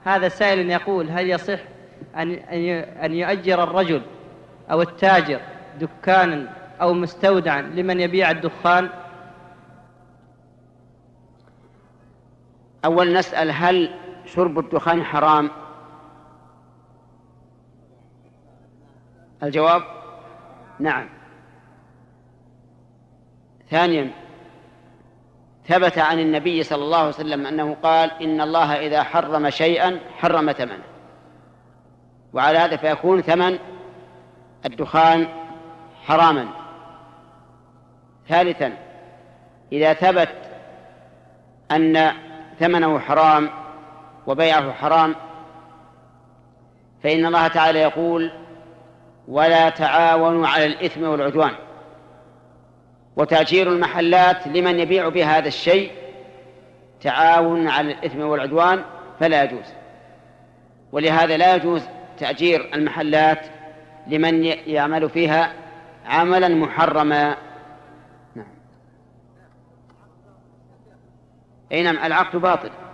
هذا سائل يقول: هل يصح أن يؤجر الرجل أو التاجر دكانا أو مستودعا لمن يبيع الدخان؟ أول نسأل: هل شرب الدخان حرام؟ الجواب: نعم. ثانيا: ثبت عن النبي صلى الله عليه وسلم أنه قال: إن الله إذا حرم شيئا حرم ثمنه، وعلى هذا فيكون ثمن الدخان حراما. ثالثا: إذا ثبت أن ثمنه حرام وبيعه حرام، فإن الله تعالى يقول: ولا تعاونوا على الإثم والعدوان. وتأجير المحلات لمن يبيع بهذا الشيء تعاون على الإثم والعدوان، فلا يجوز. ولهذا لا يجوز تأجير المحلات لمن يعمل فيها عملا محرما. نعم. أي نعم، العقد باطل.